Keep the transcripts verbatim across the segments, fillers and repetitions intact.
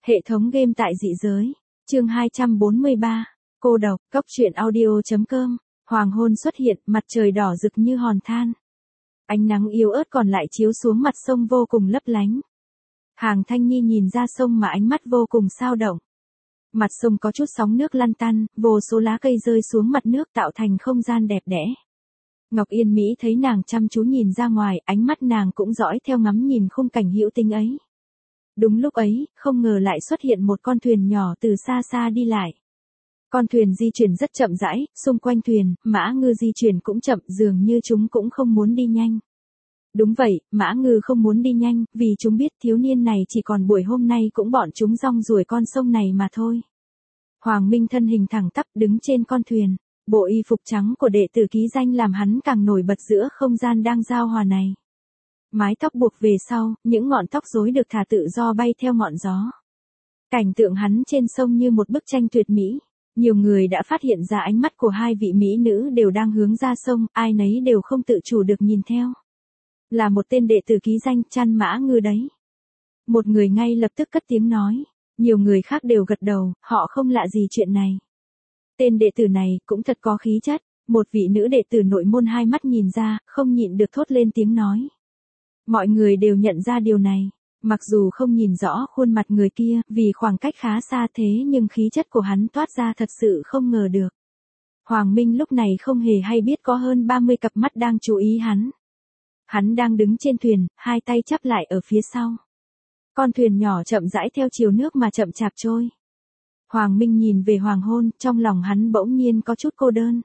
Hệ thống game tại dị giới. Chương hai trăm bốn mươi ba. Cô độc. Cốc truyện audio.com. Hoàng hôn xuất hiện, mặt trời đỏ rực như hòn than. Ánh nắng yếu ớt còn lại chiếu xuống mặt sông vô cùng lấp lánh. Hàng Thanh Nhi nhìn ra sông mà ánh mắt vô cùng sao động. Mặt sông có chút sóng nước lăn tăn, vô số lá cây rơi xuống mặt nước tạo thành không gian đẹp đẽ. Ngọc Yên Mỹ thấy nàng chăm chú nhìn ra ngoài, ánh mắt nàng cũng dõi theo ngắm nhìn khung cảnh hữu tình ấy. Đúng lúc ấy, không ngờ lại xuất hiện một con thuyền nhỏ từ xa xa đi lại. Con thuyền di chuyển rất chậm rãi, xung quanh thuyền, mã ngư di chuyển cũng chậm, dường như chúng cũng không muốn đi nhanh. Đúng vậy, mã ngư không muốn đi nhanh, vì chúng biết thiếu niên này chỉ còn buổi hôm nay cũng bọn chúng rong ruổi con sông này mà thôi. Hoàng Minh thân hình thẳng tắp đứng trên con thuyền, bộ y phục trắng của đệ tử ký danh làm hắn càng nổi bật giữa không gian đang giao hòa này. Mái tóc buộc về sau, những ngọn tóc rối được thả tự do bay theo ngọn gió. Cảnh tượng hắn trên sông như một bức tranh tuyệt mỹ. Nhiều người đã phát hiện ra ánh mắt của hai vị mỹ nữ đều đang hướng ra sông, ai nấy đều không tự chủ được nhìn theo. Là một tên đệ tử ký danh Chăn Mã Ngư đấy. Một người ngay lập tức cất tiếng nói. Nhiều người khác đều gật đầu, họ không lạ gì chuyện này. Tên đệ tử này cũng thật có khí chất. Một vị nữ đệ tử nội môn hai mắt nhìn ra, không nhịn được thốt lên tiếng nói. Mọi người đều nhận ra điều này. Mặc dù không nhìn rõ khuôn mặt người kia, vì khoảng cách khá xa thế nhưng khí chất của hắn toát ra thật sự không ngờ được. Hoàng Minh lúc này không hề hay biết có hơn ba mươi cặp mắt đang chú ý hắn. Hắn đang đứng trên thuyền, hai tay chắp lại ở phía sau. Con thuyền nhỏ chậm rãi theo chiều nước mà chậm chạp trôi. Hoàng Minh nhìn về hoàng hôn, trong lòng hắn bỗng nhiên có chút cô đơn.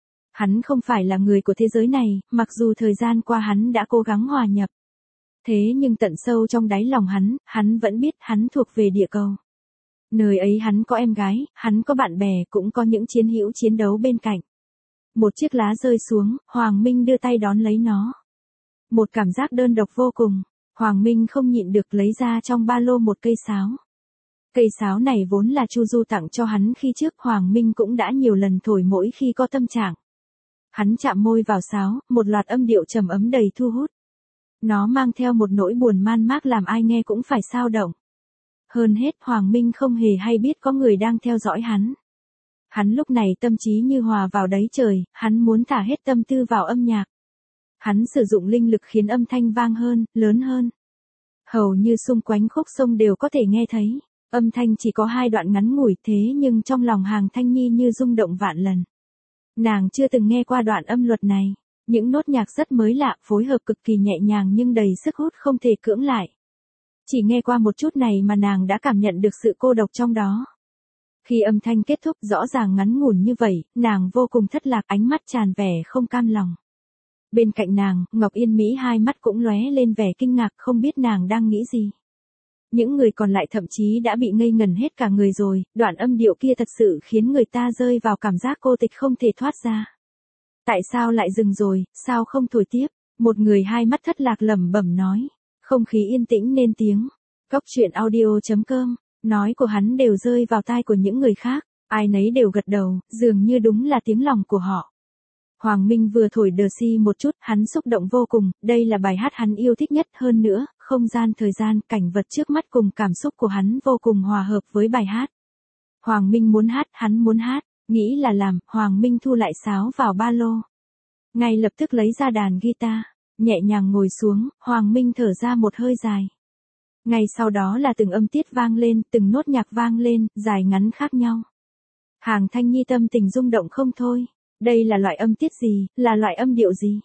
Hắn không phải là người của thế giới này, mặc dù thời gian qua hắn đã cố gắng hòa nhập. Thế nhưng tận sâu trong đáy lòng hắn, hắn vẫn biết hắn thuộc về địa cầu. Nơi ấy hắn có em gái, hắn có bạn bè, cũng có những chiến hữu chiến đấu bên cạnh. Một chiếc lá rơi xuống, Hoàng Minh đưa tay đón lấy nó. Một cảm giác đơn độc vô cùng, Hoàng Minh không nhịn được lấy ra trong ba lô một cây sáo. Cây sáo này vốn là Chu Du tặng cho hắn khi trước, Hoàng Minh cũng đã nhiều lần thổi mỗi khi có tâm trạng. Hắn chạm môi vào sáo, một loạt âm điệu trầm ấm đầy thu hút. Nó mang theo một nỗi buồn man mác làm ai nghe cũng phải sao động. Hơn hết Hoàng Minh không hề hay biết có người đang theo dõi hắn. Hắn lúc này tâm trí như hòa vào đáy trời, hắn muốn thả hết tâm tư vào âm nhạc. Hắn sử dụng linh lực khiến âm thanh vang hơn, lớn hơn. Hầu như xung quanh khúc sông đều có thể nghe thấy. Âm thanh chỉ có hai đoạn ngắn ngủi thế nhưng trong lòng Hàng Thanh Nhi như rung động vạn lần. Nàng chưa từng nghe qua đoạn âm luật này. Những nốt nhạc rất mới lạ, phối hợp cực kỳ nhẹ nhàng nhưng đầy sức hút không thể cưỡng lại. Chỉ nghe qua một chút này mà nàng đã cảm nhận được sự cô độc trong đó. Khi âm thanh kết thúc rõ ràng ngắn ngủn như vậy, nàng vô cùng thất lạc, ánh mắt tràn vẻ không cam lòng. Bên cạnh nàng, Ngọc Yên Mỹ hai mắt cũng lóe lên vẻ kinh ngạc, không biết nàng đang nghĩ gì. Những người còn lại thậm chí đã bị ngây ngẩn hết cả người rồi, đoạn âm điệu kia thật sự khiến người ta rơi vào cảm giác cô tịch không thể thoát ra. Tại sao lại dừng rồi, sao không thổi tiếp? Một người hai mắt thất lạc lẩm bẩm nói. Không khí yên tĩnh nên tiếng. Cốc truyện audio.com. Nói của hắn đều rơi vào tai của những người khác. Ai nấy đều gật đầu, dường như đúng là tiếng lòng của họ. Hoàng Minh vừa thổi đờ si một chút, hắn xúc động vô cùng. Đây là bài hát hắn yêu thích nhất, hơn nữa, không gian thời gian, cảnh vật trước mắt cùng cảm xúc của hắn vô cùng hòa hợp với bài hát. Hoàng Minh muốn hát, hắn muốn hát. Nghĩ là làm, Hoàng Minh thu lại sáo vào ba lô. Ngay lập tức lấy ra đàn guitar, nhẹ nhàng ngồi xuống, Hoàng Minh thở ra một hơi dài. Ngay sau đó là từng âm tiết vang lên, từng nốt nhạc vang lên, dài ngắn khác nhau. Hàng Thanh Nhi tâm tình rung động không thôi. Đây là loại âm tiết gì, là loại âm điệu gì?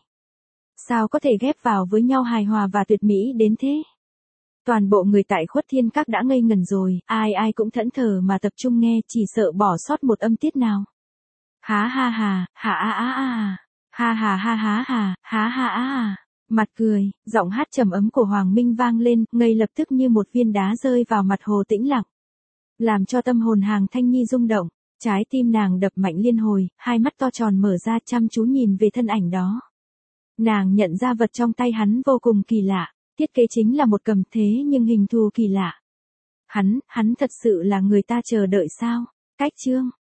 Sao có thể ghép vào với nhau hài hòa và tuyệt mỹ đến thế? Toàn bộ người tại Khuất Thiên Các đã ngây ngẩn rồi, ai ai cũng thẫn thờ mà tập trung nghe, chỉ sợ bỏ sót một âm tiết nào. Há ha hà, hả a a a, ha hà ha há hà, há ha a a. Mặt cười, giọng hát trầm ấm của Hoàng Minh vang lên, ngay lập tức như một viên đá rơi vào mặt hồ tĩnh lặng. Làm cho tâm hồn Hàng Thanh Nhi rung động, trái tim nàng đập mạnh liên hồi, hai mắt to tròn mở ra chăm chú nhìn về thân ảnh đó. Nàng nhận ra vật trong tay hắn vô cùng kỳ lạ. Thiết kế chính là một cầm thế nhưng hình thù kỳ lạ. Hắn, hắn thật sự là người ta chờ đợi sao? Cách chương.